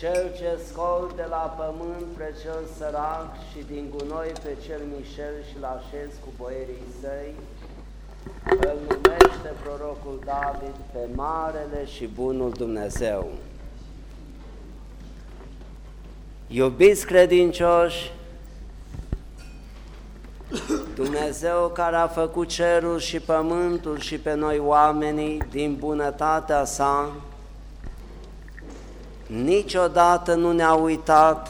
Cel ce scol de la pământ pe cel sărac și din gunoi pe cel mișel și l-așez cu boierii săi, îl numește prorocul David pe Marele și Bunul Dumnezeu. Iubiți credincioși, Dumnezeu care a făcut cerul și pământul și pe noi oamenii din bunătatea sa, niciodată nu ne-a uitat,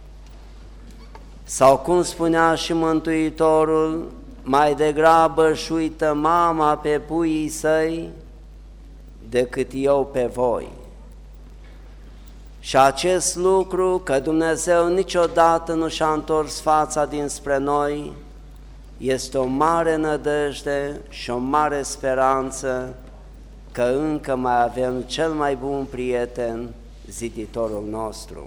sau cum spunea și Mântuitorul, mai degrabă își uită mama pe puii săi decât eu pe voi. Și acest lucru, că Dumnezeu niciodată nu și-a întors fața dinspre noi, este o mare nădejde și o mare speranță că încă mai avem cel mai bun prieten, ziditorul nostru.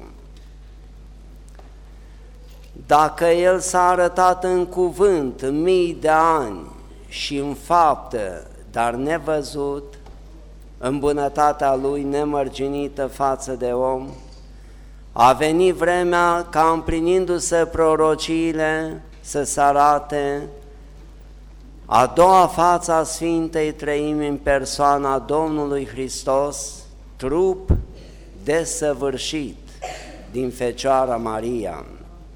Dacă El s-a arătat în cuvânt în mii de ani și în faptă, dar nevăzut, în bunătatea Lui nemărginită față de om, a venit vremea ca împlinindu-se prorociile să se arate a doua față a Sfintei Treimi în persoana Domnului Hristos, trup desăvârșit din Fecioara Maria.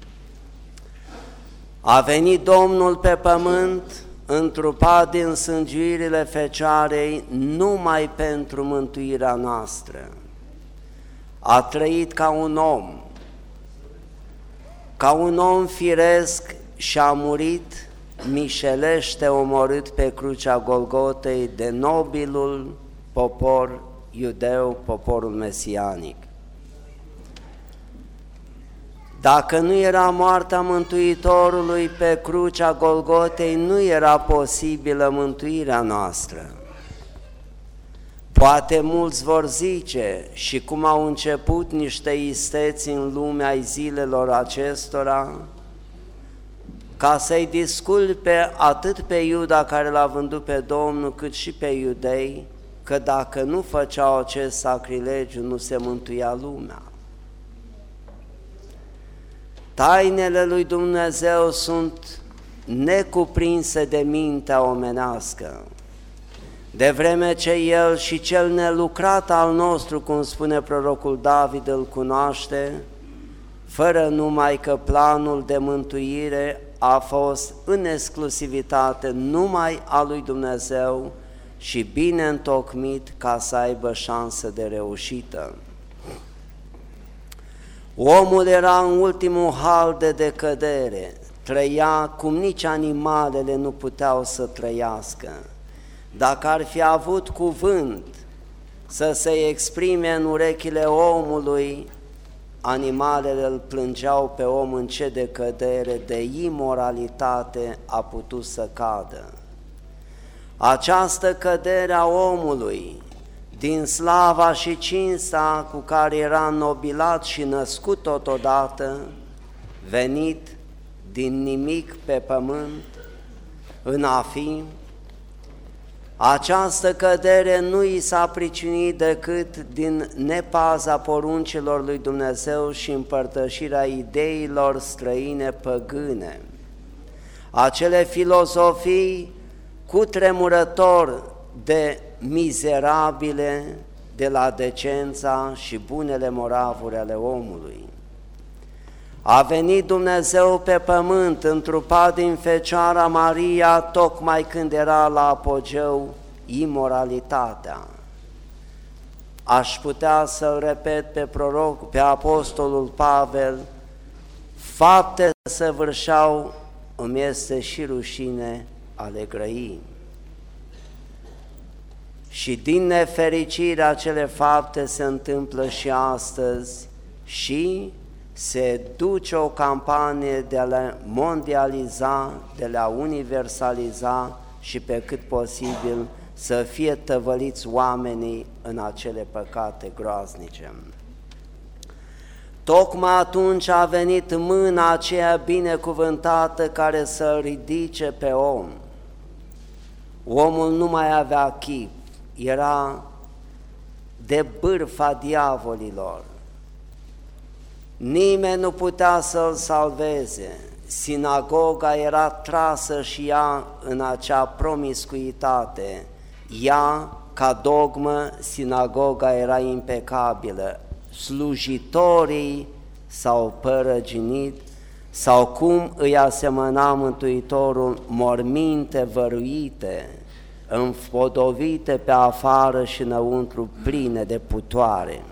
A venit Domnul pe pământ, întrupat din sângiuirile Fecioarei, numai pentru mântuirea noastră. A trăit ca un om firesc și a murit mișelește omorât pe crucea Golgotei de nobilul popor iudeu, poporul mesianic. Dacă nu era moartea Mântuitorului pe crucea Golgotei, nu era posibilă mântuirea noastră. Poate mulți vor zice, și cum au început niște isteți în lumea zilelor acestora, ca să-i disculpe atât pe Iuda care l-a vândut pe Domnul, cât și pe iudei, că dacă nu făceau acest sacrilegiu, nu se mântuia lumea. Tainele lui Dumnezeu sunt necuprinse de mintea omenească, de vreme ce El și cel nelucrat al nostru, cum spune prorocul David, îl cunoaște, fără numai că planul de mântuire a fost în exclusivitate numai a lui Dumnezeu și bine întocmit ca să aibă șansă de reușită. Omul era în ultimul hal de decădere, trăia cum nici animalele nu puteau să trăiască. Dacă ar fi avut cuvânt să se exprime în urechile omului, animalele îl plângeau pe om în ce decădere, de imoralitate a putut să cadă. Această cădere a omului, din slava și cinsta cu care era înnobilat și născut totodată, venit din nimic pe pământ, în a fi, această cădere nu i s-a pricinuit decât din nepaza poruncilor lui Dumnezeu și împărtășirea ideilor străine păgâne, acele filozofii cutremurător de mizerabile de la decența și bunele moravuri ale omului. A venit Dumnezeu pe pământ, întrupat din Fecioara Maria, tocmai când era la apogeu imoralitatea. Aș putea să-l repet pe proroc, pe apostolul Pavel, fapte săvârșeau, îmi este și rușine ale grăii. Și din nefericire acele fapte se întâmplă și astăzi și se duce o campanie de a le mondializa, de a le universaliza și pe cât posibil să fie tăvăliți oamenii în acele păcate groaznice. Tocmai atunci a venit mâna aceea binecuvântată care să ridice pe om. Omul nu mai avea chip, era de bârfa diavolilor. Nimeni nu putea să-l salveze. Sinagoga era trasă și ea în acea promiscuitate. Ea, ca dogmă, sinagoga era impecabilă. Slujitorii s-au părăginit, sau cum îi asemăna Mântuitorul, morminte văruite, înfodovite pe afară și înăuntru, pline de putoare.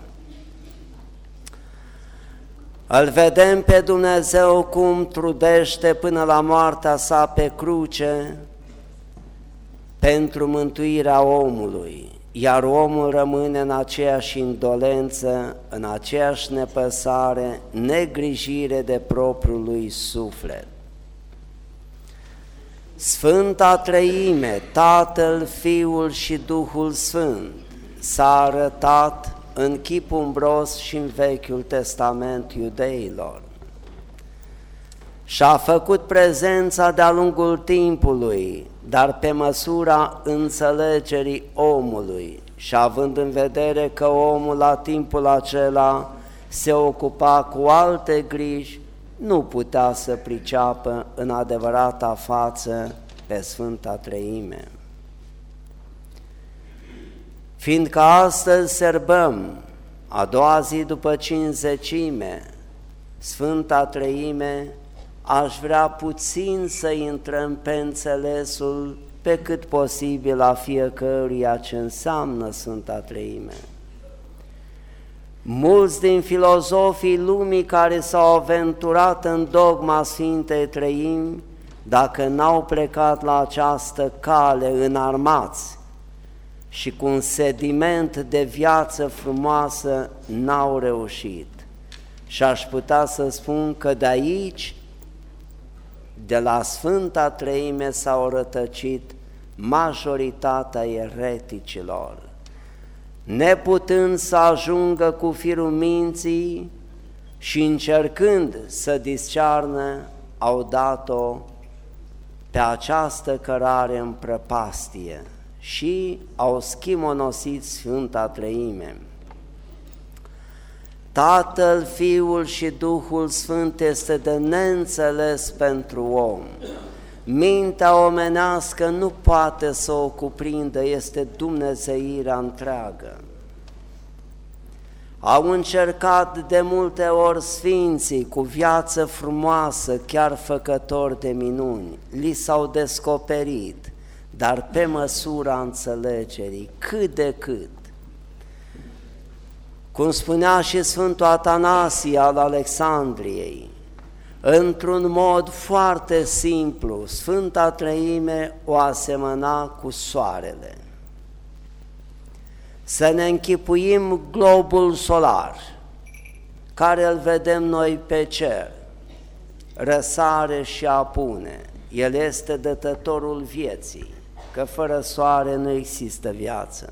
Îl vedem pe Dumnezeu cum trudește până la moartea sa pe cruce pentru mântuirea omului, iar omul rămâne în aceeași indolență, în aceeași nepăsare, negrijire de propriul lui suflet. Sfânta Treime, Tatăl, Fiul și Duhul Sfânt, s-a arătat în chip umbros și în Vechiul Testament iudeilor și-a făcut prezența de-a lungul timpului, dar pe măsura înțelegerii omului și având în vedere că omul la timpul acela se ocupa cu alte griji, nu putea să priceapă în adevărata față pe Sfânta Treime. Fiindcă astăzi sărbăm a doua zi după Cincizecime, Sfânta Treime, aș vrea puțin să intrăm pe înțelesul pe cât posibil a fiecăruia ce înseamnă Sfânta Treime. Mulți din filozofii lumii care s-au aventurat în dogma Sfintei Treimi, dacă n-au plecat la această cale înarmați și cu un sediment de viață frumoasă, n-au reușit. Și aș putea să spun că de aici, de la Sfânta Treime, s-au rătăcit majoritatea ereticilor, neputând să ajungă cu firul minții și încercând să discearnă, au dat-o pe această cărare în prăpastie și au schimonosit Sfânta Treime. Tatăl, Fiul și Duhul Sfânt este de neînțeles pentru om. Mintea omenească nu poate să o cuprindă, este dumnezeirea întreagă. Au încercat de multe ori sfinții cu viață frumoasă, chiar făcători de minuni, li s-au descoperit, dar pe măsura înțelegerii, cât de cât. Cum spunea și Sfântul Atanasie al Alexandriei, într-un mod foarte simplu, Sfânta Treime o asemăna cu soarele. Să ne închipuim globul solar, care îl vedem noi pe cer, răsare și apune. El este dătătorul vieții, că fără soare nu există viață.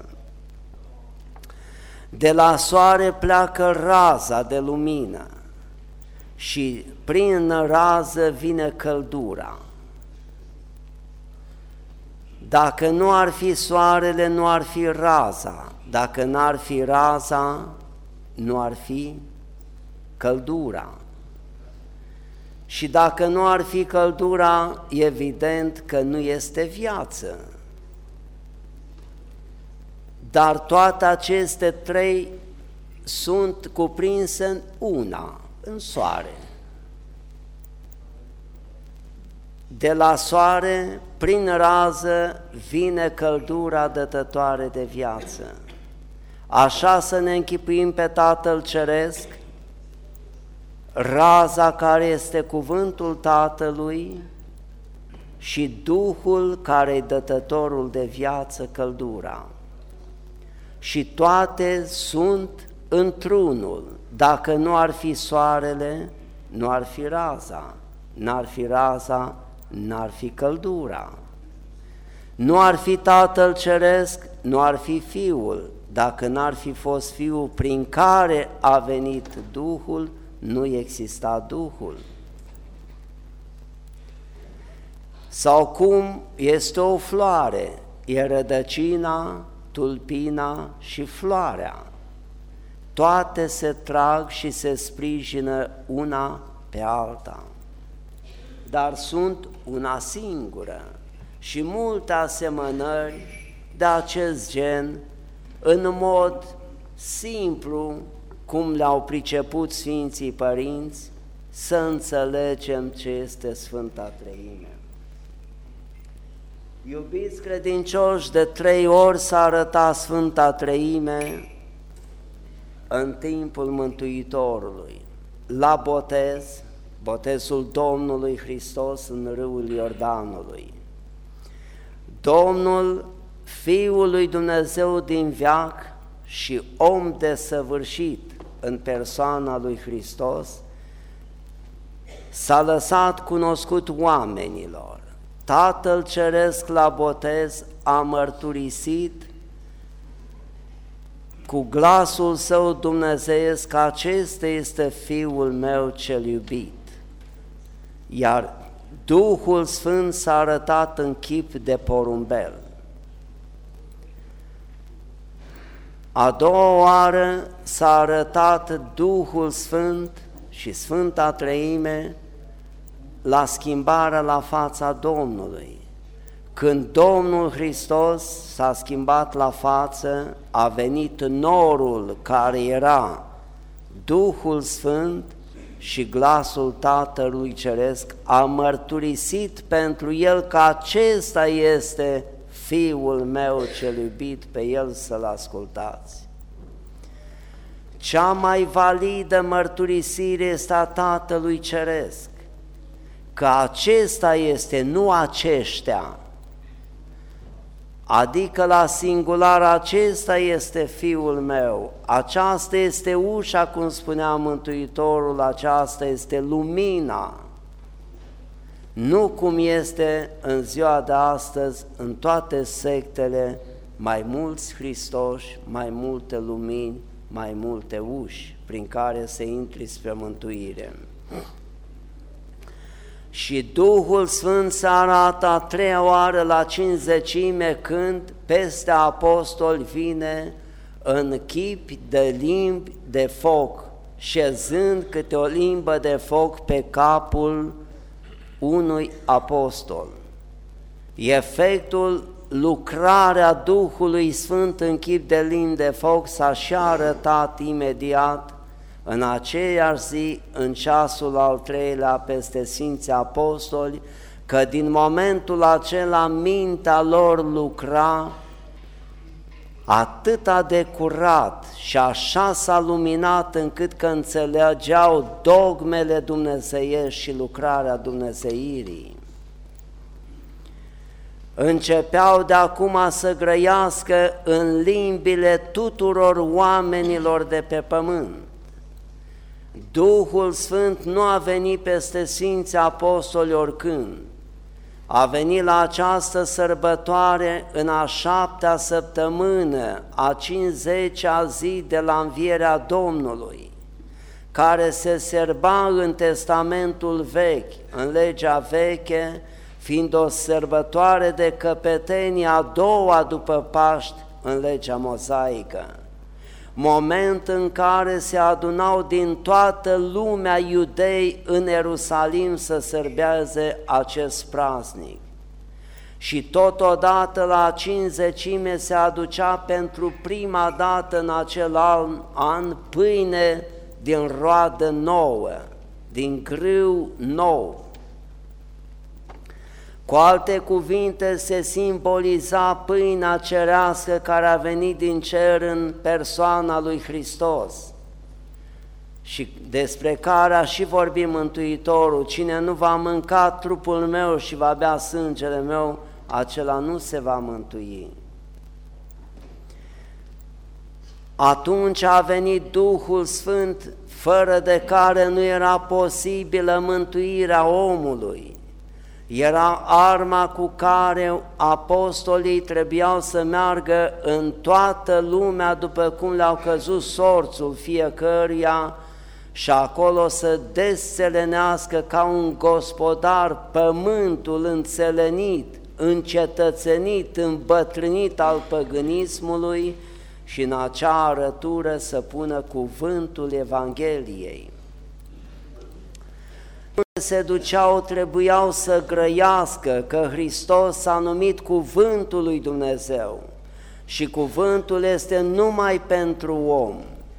De la soare pleacă raza de lumină și prin rază vine căldura. Dacă nu ar fi soarele, nu ar fi raza. Dacă n-ar fi raza, nu ar fi căldura. Și dacă nu ar fi căldura, evident că nu este viață. Dar toate aceste trei sunt cuprinse în una, în soare. De la soare, prin rază, vine căldura dătătoare de viață. Așa să ne închipuim pe Tatăl Ceresc, raza care este cuvântul Tatălui și Duhul care e dătătorul de viață, căldura. Și toate sunt într-unul. Dacă nu ar fi soarele, nu ar fi raza. N-ar fi raza, n-ar fi căldura. Nu ar fi Tatăl Ceresc, nu ar fi Fiul. Dacă n-ar fi fost Fiul prin care a venit Duhul, nu exista Duhul. Sau cum este o floare, e rădăcina, tulpina și floarea. toate se trag și se sprijină una pe alta, dar sunt una singură și multe asemănări de acest gen, în mod simplu, cum le-au priceput Sfinții Părinți, să înțelegem ce este Sfânta Treime. Iubiți credincioși, de 3 ori s-a arătat Sfânta Treime în timpul Mântuitorului, la botez, botezul Domnului Hristos în râul Iordanului. Domnul, Fiul lui Dumnezeu din veac și om desăvârșit în persoana lui Hristos, s-a lăsat cunoscut oamenilor. Tatăl Ceresc la botez a mărturisit cu glasul său dumnezeiesc că acesta este Fiul meu cel iubit, iar Duhul Sfânt s-a arătat în chip de porumbel. A doua oară s-a arătat Duhul Sfânt și Sfânta Treime la schimbarea la fața Domnului. Când Domnul Hristos s-a schimbat la față, a venit norul care era Duhul Sfânt și glasul Tatălui Ceresc a mărturisit pentru el că acesta este Fiul meu cel iubit, pe el să-l ascultați. Cea mai validă mărturisire este a Tatălui Ceresc, că acesta este, nu aceștia, adică la singular acesta este Fiul meu, aceasta este ușa, cum spunea Mântuitorul, aceasta este lumina, nu cum este în ziua de astăzi în toate sectele, mai mulți Hristoși, mai multe lumini, mai multe uși prin care se intri spre mântuire. Și Duhul Sfânt se arată a 3-a oară la Cincizecime, când peste apostoli vine în chip de limbi de foc, șezând câte o limbă de foc pe capul unui apostol. Efectul, lucrarea Duhului Sfânt în chip de limbi de foc s-a și arătat imediat în aceeași zi, în ceasul al 3-lea peste Sfinții Apostoli, că din momentul acela mintea lor lucra atâta de curat și așa s-a luminat încât că înțelegeau dogmele dumnezeiești și lucrarea dumnezeirii. Începeau de acum să grăiască în limbile tuturor oamenilor de pe pământ. Duhul Sfânt nu a venit peste Sfinții Apostoli oricând, a venit la această sărbătoare în a 7-a săptămână, a 50-a zi de la învierea Domnului, care se serba în Testamentul Vechi, în legea veche, fiind o sărbătoare de căpetenie a doua după Paști în legea mozaică, moment în care se adunau din toată lumea iudei în Ierusalim să sărbeze acest praznic. Și totodată la Cincizecime se aducea pentru prima dată în acel an pâine din roadă nouă, din grâu nou. Cu alte cuvinte, se simboliza pâinea cerească care a venit din cer în persoana lui Hristos și despre care a și vorbit Mântuitorul: cine nu va mânca trupul meu și va bea sângele meu, acela nu se va mântui. Atunci a venit Duhul Sfânt, fără de care nu era posibilă mântuirea omului. Era arma cu care apostolii trebuiau să meargă în toată lumea după cum le-au căzut sorțul fiecăruia și acolo să desțelenească ca un gospodar pământul înțelenit, încetățenit, îmbătrânit al păgânismului, și în acea arătură să pună cuvântul Evangheliei. Unde se duceau trebuiau să grăiască că Hristos s-a numit cuvântul lui Dumnezeu și cuvântul este numai pentru om.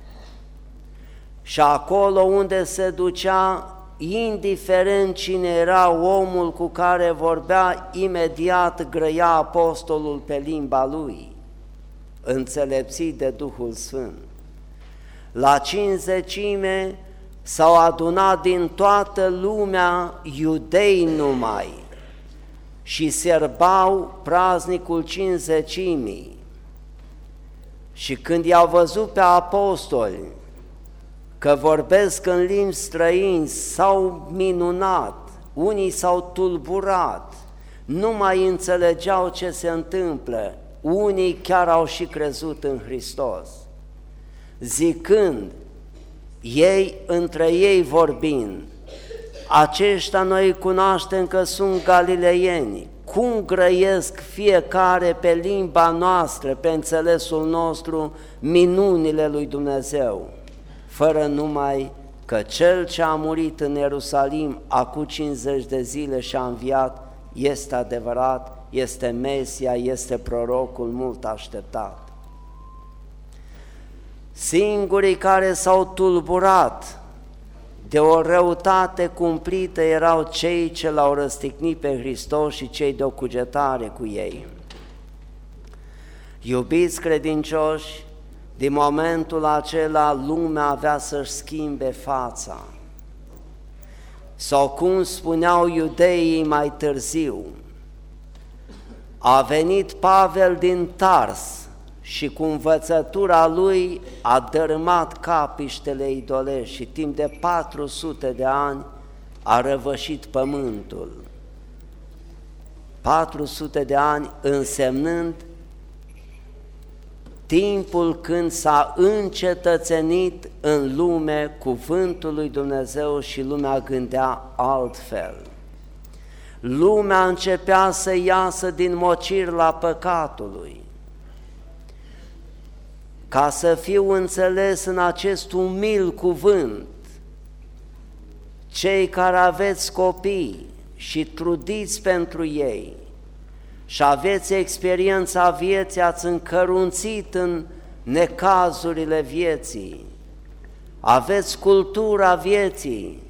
Și acolo unde se ducea, indiferent cine era omul cu care vorbea, imediat grăia apostolul pe limba lui, înțelepțit de Duhul Sfânt. La Cincizecime s-au adunat din toată lumea iudei numai și sărbau praznicul Cincizecimii. Și când i-au văzut pe apostoli că vorbesc în limbi străini, s-au minunat, unii s-au tulburat, nu mai înțelegeau ce se întâmplă, unii chiar au și crezut în Hristos, zicând, ei între ei vorbind, aceștia noi cunoaștem că sunt galileieni, cum grăiesc fiecare pe limba noastră, pe înțelesul nostru, minunile lui Dumnezeu, fără numai că Cel ce a murit în Ierusalim acum 50 de zile și a înviat este adevărat, este Mesia, este prorocul mult așteptat. Singurii care s-au tulburat de o răutate cumplită erau cei ce l-au răstignit pe Hristos și cei de o cugetare cu ei. Iubiți credincioși, din momentul acela lumea avea să-și schimbe fața. Sau cum spuneau iudeii mai târziu, a venit Pavel din Tars și cu învățătura lui a dărâmat capiștele idolești și timp de 400 de ani a răvășit pământul. 400 de ani însemnând timpul când s-a încetățenit în lume cuvântul lui Dumnezeu și lumea gândea altfel. Lumea începea să iasă din mocirla păcatului. Ca să fiu înțeles în acest umil cuvânt, cei care aveți copii și trudiți pentru ei și aveți experiența vieții, ați încărunțit în necazurile vieții, aveți cultura vieții,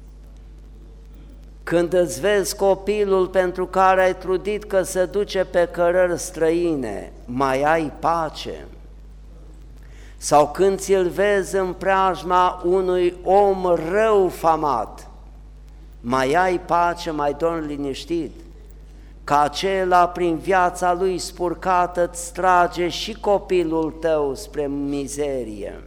când îți vezi copilul pentru care ai trudit că se duce pe cărări străine, mai ai pace? Sau când ți-l vezi în preajma unui om rău famat, mai ai pace, mai dormi liniștit? Că acela prin viața lui spurcată îți trage și copilul tău spre mizerie.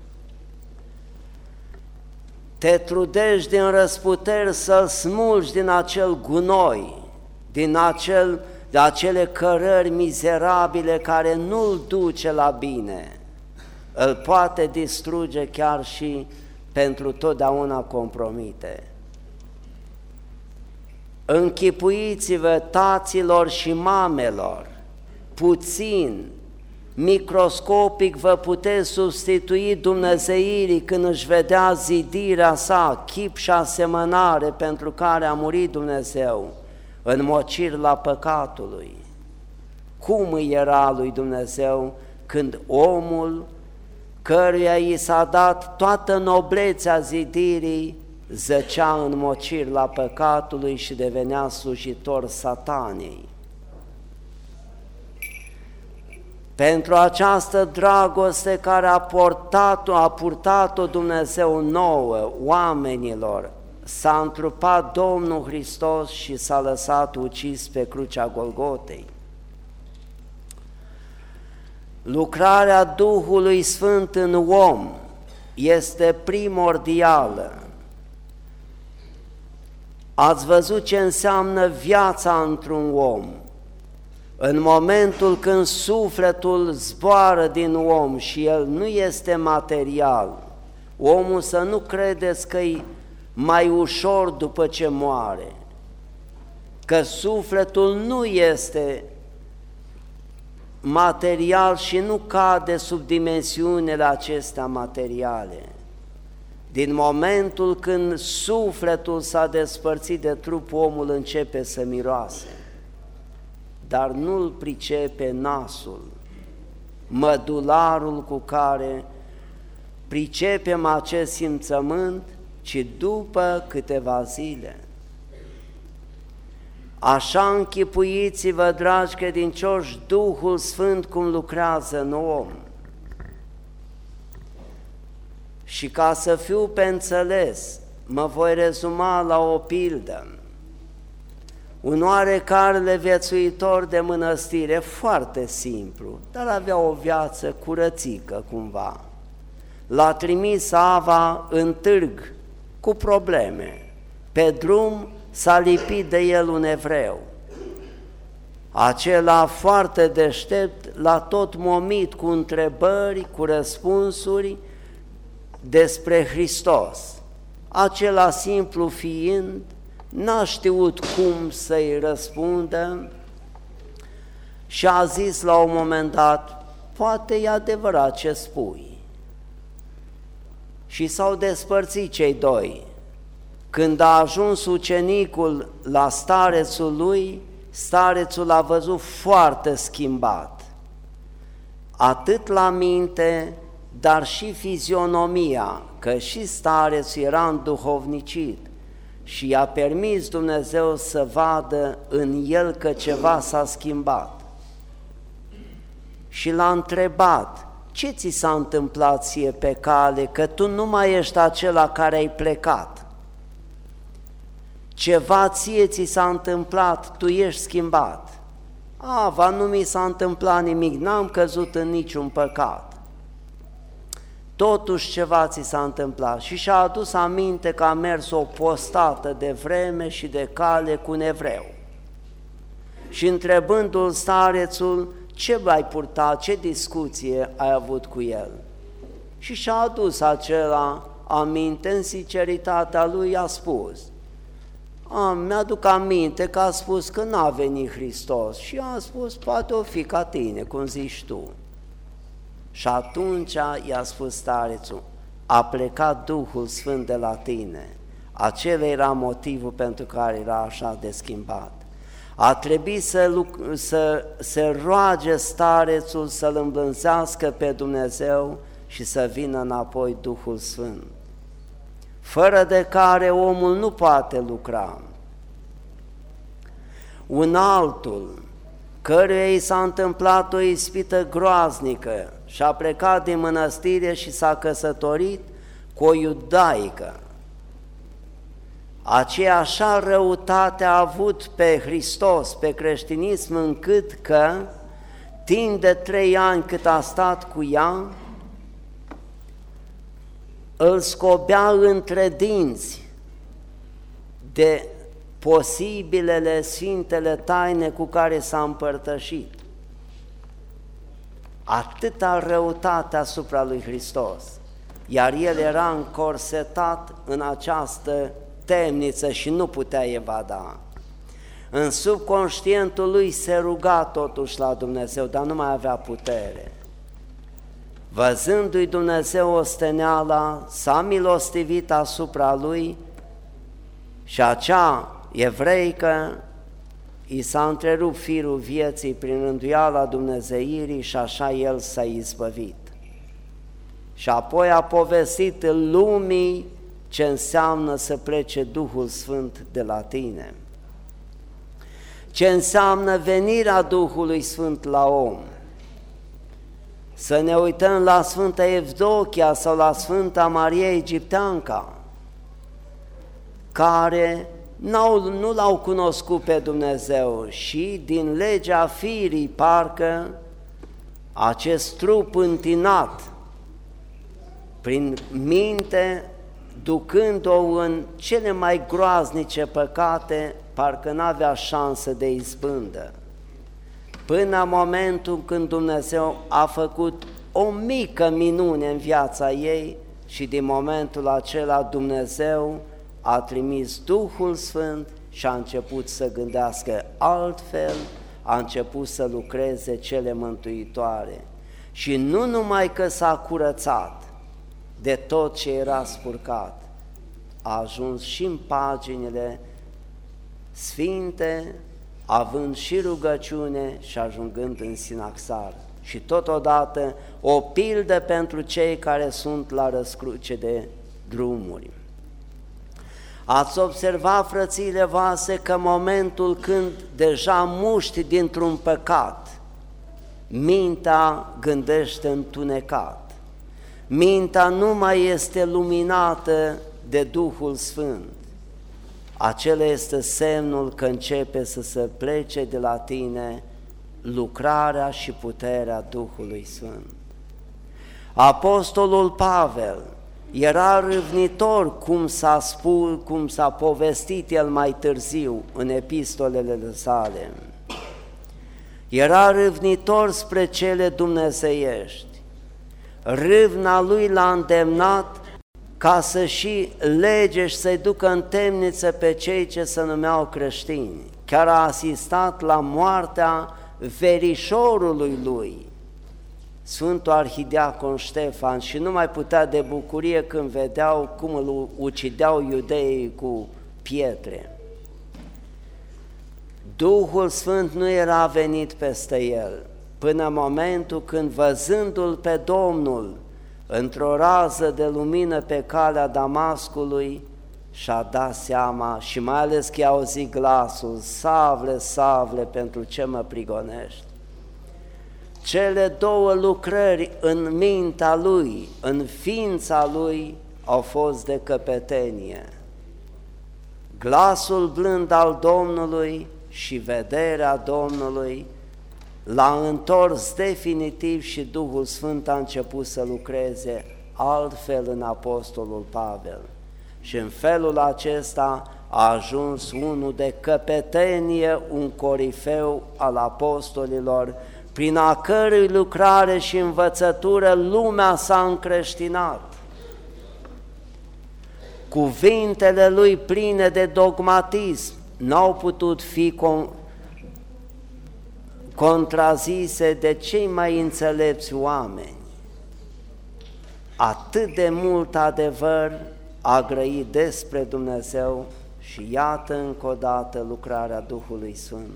Te trudești din răsputeri să-l smulgi din acel gunoi, de acele cărări mizerabile care nu-l duce la bine, îl poate distruge chiar și pentru totdeauna compromite. Închipuiți-vă, taților și mamelor, puțin, microscopic vă puteți substitui dumnezeirii când își vedea zidirea sa, chip și asemănare pentru care a murit Dumnezeu în mocirla păcatului. Cum îi era lui Dumnezeu când omul căruia i s-a dat toată noblețea zidirii zăcea în mocirla păcatului și devenea slujitor satanei. Pentru această dragoste care a purtat-o Dumnezeu nouă, oamenilor, s-a întrupat Domnul Hristos și s-a lăsat ucis pe crucea Golgotei. Lucrarea Duhului Sfânt în om este primordială. Ați văzut ce înseamnă viața într-un om. În momentul când sufletul zboară din om și el nu este material, omul să nu credeți că e mai ușor după ce moare, că sufletul nu este material și nu cade sub dimensiunile acestea materiale. Din momentul când sufletul s-a despărțit de trupul, omul începe să miroase, dar nu-l pricepe nasul, mădularul cu care pricepem acest simțământ, ci după câteva zile. Așa închipuiți-vă, dragi credincioși, Duhul Sfânt cum lucrează în om. Și ca să fiu pe înțeles, mă voi rezuma la o pildă. Un oarecare leviețuitor de mănăstire, foarte simplu, dar avea o viață curățică cumva. L-a trimis Ava în târg cu probleme. Pe drum s-a lipit de el un evreu. Acela foarte deștept l-a tot momit cu întrebări, cu răspunsuri despre Hristos. Acela simplu fiind, n-a știut cum să-i răspundă și a zis la un moment dat, poate e adevărat ce spui. Și s-au despărțit cei doi. Când a ajuns ucenicul la starețul lui, starețul l-a văzut foarte schimbat, atât la minte, dar și fizionomia, că și starețul era înduhovnicit și i-a permis Dumnezeu să vadă în el că ceva s-a schimbat. Și l-a întrebat, ce ți s-a întâmplat ție pe cale, că tu nu mai ești acela care ai plecat? Ceva ție ți s-a întâmplat, tu ești schimbat. Ava, nu mi s-a întâmplat nimic, n-am căzut în niciun păcat. Totuși ceva ți s-a întâmplat și și-a adus aminte că a mers o postată de vreme și de cale cu un evreu. Și întrebându-l starețul, ce ai purtat, ce discuție ai avut cu el? Și și-a adus acela aminte, în sinceritatea lui a spus, mi-aduc aminte că a spus că n-a venit Hristos și a spus, poate o fi ca tine, cum zici tu. Și atunci i-a spus starețul, a plecat Duhul Sfânt de la tine. Acela era motivul pentru care era așa de schimbat. A trebuit să se roage starețul să-L îmblânzească pe Dumnezeu și să vină înapoi Duhul Sfânt, fără de care omul nu poate lucra. Un altul, căruia i s-a întâmplat o ispită groaznică și a plecat din mănăstire și s-a căsătorit cu o iudaică. Aceea așa răutate a avut pe Hristos, pe creștinism, încât că timp de 3 ani cât a stat cu ea, îl scobea între dinți de posibilele sfintele taine cu care s-a împărtășit. Atâta răutate asupra lui Hristos, iar el era încorsetat în această temniță și nu putea evada. În subconștientul lui se ruga totuși la Dumnezeu, dar nu mai avea putere. Văzându-i Dumnezeu osteneala, s-a milostivit asupra lui și acea evreică i s-a întrerupt firul vieții prin rânduiala dumnezeirii și așa el s-a izbăvit. Și apoi a povestit lumii ce înseamnă să plece Duhul Sfânt de la tine, ce înseamnă venirea Duhului Sfânt la om. Să ne uităm la Sfânta Evdochia sau la Sfânta Maria Egipteanca, care nu l-au cunoscut pe Dumnezeu și din legea firii parcă acest trup întinat prin minte, ducând-o în cele mai groaznice păcate, parcă n-avea șansă de izbândă. Până în momentul când Dumnezeu a făcut o mică minune în viața ei și din momentul acela Dumnezeu a trimis Duhul Sfânt și a început să gândească altfel, a început să lucreze cele mântuitoare. Și nu numai că s-a curățat de tot ce era spurcat, a ajuns și în paginile sfinte, având și rugăciune și ajungând în sinaxar. Și totodată o pildă pentru cei care sunt la răscruce de drumuri. Ați observat, frățiile voastre, că momentul când deja muști dintr-un păcat, mintea gândește întunecat, mintea nu mai este luminată de Duhul Sfânt. Acela este semnul că începe să se plece de la tine lucrarea și puterea Duhului Sfânt. Apostolul Pavel era râvnitor, cum s-a povestit el mai târziu în epistolele sale. Era râvnitor spre cele dumnezeiești. Râvna lui l-a îndemnat ca să și lege și să-i ducă în temniță pe cei ce se numeau creștini. Chiar a asistat la moartea verișorului lui, Sfântul Arhidiacon Ștefan, și nu mai putea de bucurie când vedeau cum îl ucideau iudeii cu pietre. Duhul Sfânt nu era venit peste el, până în momentul când, văzându-l pe Domnul într-o rază de lumină pe calea Damascului, și-a dat seama, și mai ales că i-a auzit glasul: Savle, Savle, pentru ce mă prigonești? Cele două lucrări în mintea lui, în ființa lui, au fost de căpetenie. Glasul blând al Domnului și vederea Domnului l-a întors definitiv și Duhul Sfânt a început să lucreze altfel în Apostolul Pavel. Și în felul acesta a ajuns unul de căpetenie, un corifeu al apostolilor, prin a cărui lucrare și învățătură lumea s-a încreștinat. Cuvintele lui pline de dogmatism n-au putut fi contrazise de cei mai înțelepți oameni. Atât de mult adevăr a grăit despre Dumnezeu și iată încă o dată lucrarea Duhului Sfânt.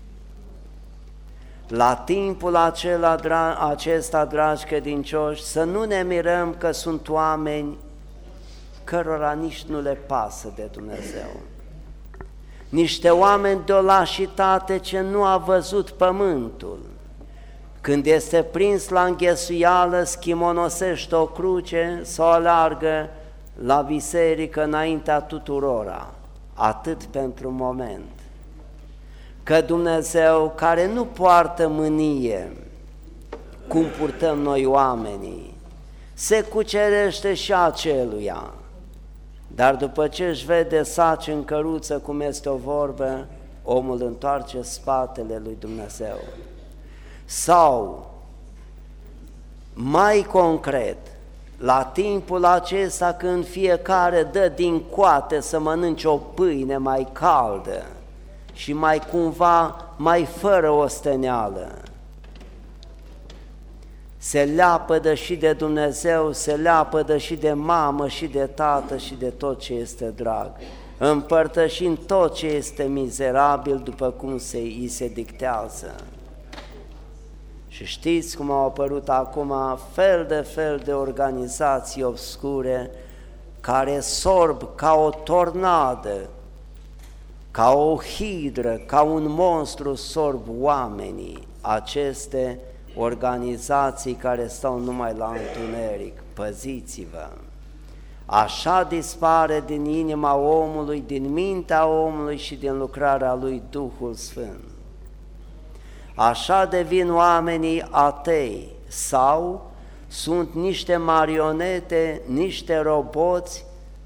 La timpul acesta, dragi credincioși, să nu ne mirăm că sunt oameni cărora nici nu le pasă de Dumnezeu. Niște oameni de o lașitate ce nu a văzut pământul. Când este prins la înghesuială, schimonosește o cruce sau aleargă la biserică înaintea tuturora, atât pentru moment. Că Dumnezeu, care nu poartă mânie, cum purtăm noi oamenii, se cucerește și aceluia, dar după ce își vede saci în căruță, cum este o vorbă, omul întoarce spatele lui Dumnezeu. Sau, mai concret, la timpul acesta când fiecare dă din coate să mănânce o pâine mai caldă și mai cumva mai fără osteneală, se leapădă și de Dumnezeu, se leapădă și de mamă și de tată și de tot ce este drag, împărtășind tot ce este mizerabil după cum îi se dictează. Și știți cum au apărut acum fel de organizații obscure care sorb ca o tornadă, ca o hidră, ca un monstru sorb oamenii, aceste organizații care stau numai la întuneric. Păziți-vă! Așa dispare din inima omului, din mintea omului și din lucrarea lui Duhul Sfânt. Așa devin oamenii atei sau sunt niște marionete, niște roboți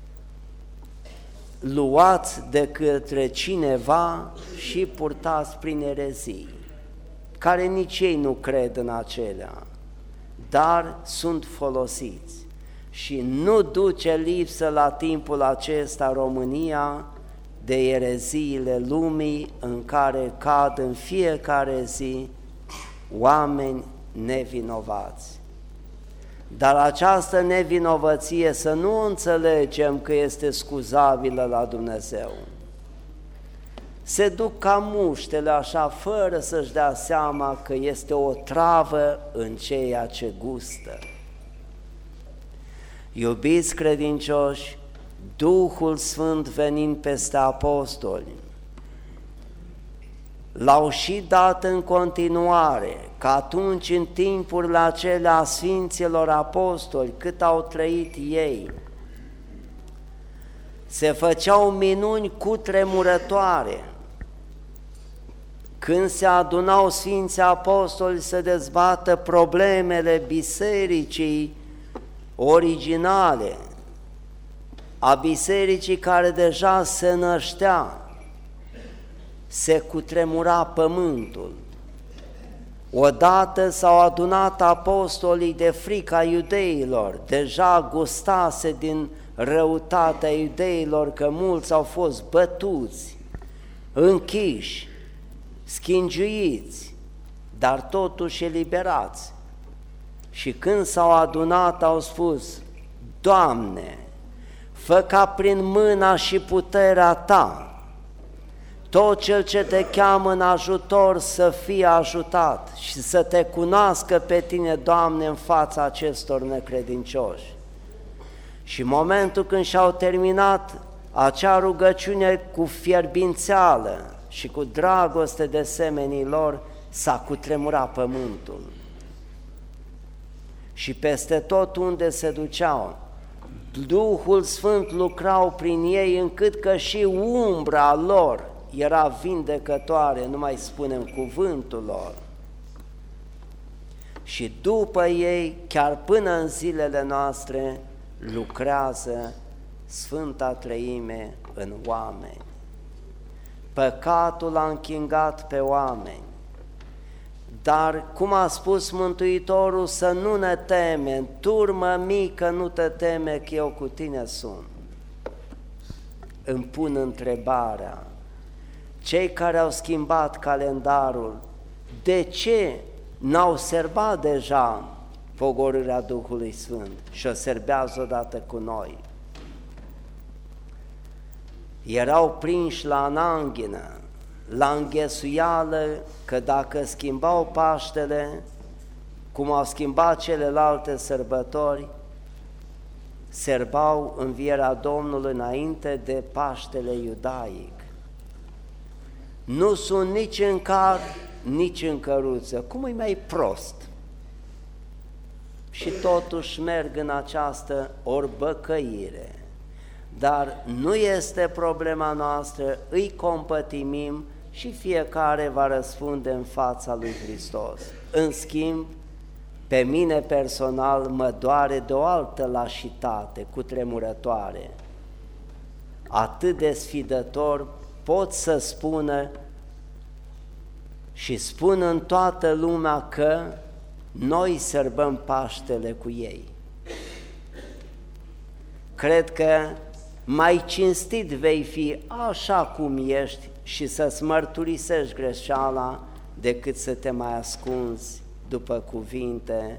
luați de către cineva și purtați prin erezii, care nici ei nu cred în acelea, dar sunt folosiți. Și nu duce lipsă la timpul acesta România de ereziile lumii în care cad în fiecare zi oameni nevinovați. Dar această nevinovăție să nu înțelegem că este scuzabilă la Dumnezeu. Se duc ca muștele așa, fără să-și dea seama că este o travă în ceea ce gustă. Iubiți credincioși, Duhul Sfânt venind peste apostoli, l-au și dat în continuare, că atunci în timpurile acelea a Sfinților Apostoli, cât au trăit ei, se făceau minuni cutremurătoare. Când se adunau Sfinții Apostoli să dezbată problemele bisericii originale, a bisericii care deja se năștea, se cutremura pământul. Odată s-au adunat apostolii de frica iudeilor, deja gustase din răutatea iudeilor că mulți au fost bătuți, închiși, schingiuiți, dar totuși eliberați. Și când s-au adunat au spus: Doamne, fă ca prin mâna și puterea Ta tot cel ce te cheamă în ajutor să fie ajutat și să te cunoască pe Tine, Doamne, în fața acestor necredincioși. Și în momentul când și-au terminat acea rugăciune cu fierbințeală și cu dragoste de semenii lor, s-a cutremurat pământul. Și peste tot unde se duceau, Duhul Sfânt lucrau prin ei, încât că și umbra lor era vindecătoare, nu mai spunem cuvântul lor. Și după ei, chiar până în zilele noastre, lucrează Sfânta Treime în oameni. Păcatul a închingat pe oameni, dar, cum a spus Mântuitorul, să nu ne temem, turmă mică, nu te teme că eu cu tine sunt. Îmi pun întrebarea, cei care au schimbat calendarul, de ce n-au serbat deja pogorârea Duhului Sfânt și o serbează odată cu noi? Erau prinși la ananghină, la înghesuială, că dacă schimbau Paștele, cum au schimbat celelalte sărbători, serbau învierea Domnului înainte de Paștele iudaic. Nu sunt nici în car, nici în căruță, cum e mai prost? Și totuși merg în această orbăcăire. Dar nu este problema noastră, îi compătimim și fiecare va răspunde în fața lui Hristos. În schimb, pe mine personal mă doare de o altă lașitate cutremurătoare. Atât de sfidător pot să spună și spun în toată lumea că noi sărbăm Paștele cu ei. Cred că mai cinstit vei fi așa cum ești și să-ți mărturisești greșeala decât să te mai ascunzi după cuvinte,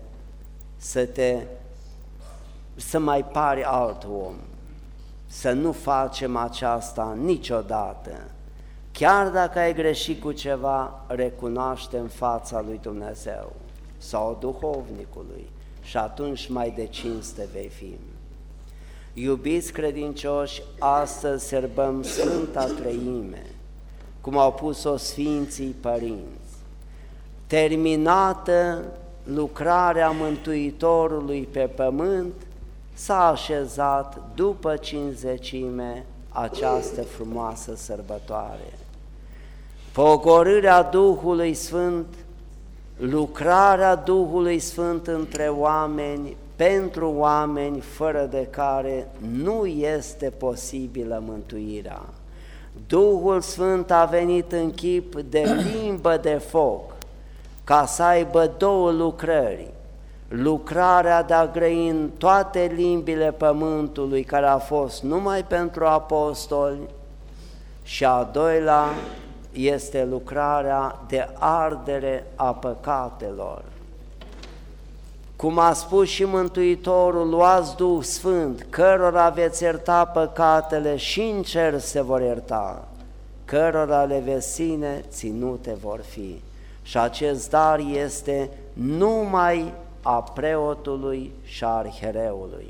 să mai pari alt om. Să nu facem aceasta niciodată. Chiar dacă ai greșit cu ceva, recunoaște în fața lui Dumnezeu sau duhovnicului și atunci mai de cinste vei fi. Iubiți credincioși, astăzi sărbăm Sfânta Treime, cum au pus-o Sfinții Părinți. Terminată lucrarea Mântuitorului pe pământ, s-a așezat după Cincizecime această frumoasă sărbătoare. Pogorârea Duhului Sfânt, lucrarea Duhului Sfânt între oameni, pentru oameni, fără de care nu este posibilă mântuirea. Duhul Sfânt a venit în chip de limbă de foc, ca să aibă două lucrări. Lucrarea de a grăi în toate limbile pământului, care a fost numai pentru apostoli, și a doilea este lucrarea de ardere a păcatelor. Cum a spus și Mântuitorul, luați Duh Sfânt, cărora veți ierta păcatele și în cer se vor ierta, cărora le veți ține, ținute vor fi. Și acest dar este numai a preotului și a arhiereului.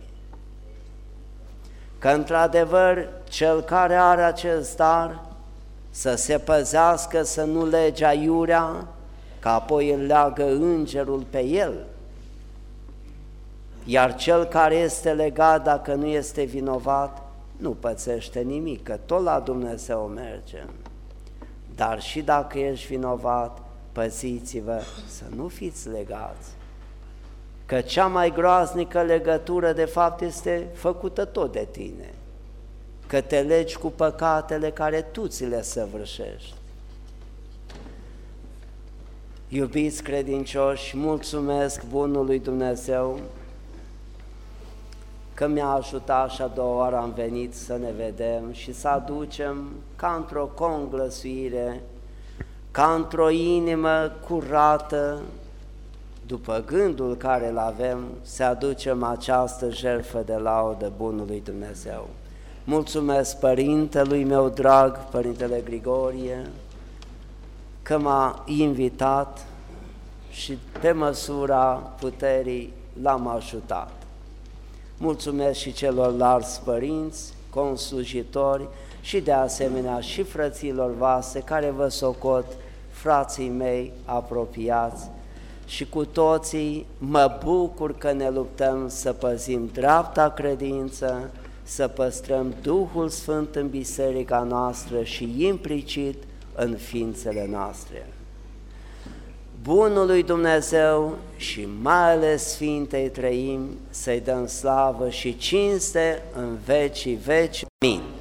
Că într-adevăr cel care are acest dar să se păzească să nu lege aiurea, că apoi îl leagă îngerul pe el, iar cel care este legat, dacă nu este vinovat, nu pățește nimic, că tot la Dumnezeu merge. Dar și dacă ești vinovat, păziți-vă să nu fiți legați, că cea mai groaznică legătură de fapt este făcută tot de tine, că te legi cu păcatele care tu ți le săvârșești. Iubiți credincioși, mulțumesc bunului Dumnezeu că mi-a ajutat și a doua oară am venit să ne vedem și să aducem ca într-o conglăsuire, ca într-o inimă curată, după gândul care îl avem, să aducem această jertfă de laudă bunului Dumnezeu. Mulțumesc părintelui meu drag, Părintele Grigorie, că m-a invitat și pe măsura puterii l-am ajutat. Mulțumesc și celorlalți părinți, conslujitori și de asemenea și frăților voastre care vă socot frații mei apropiați și cu toții mă bucur că ne luptăm să păzim dreapta credință, să păstrăm Duhul Sfânt în biserica noastră și implicit în ființele noastre. Bunului Dumnezeu și mai ales Sfintei Treimi să-i dăm slavă și cinste în vecii veci. Amin.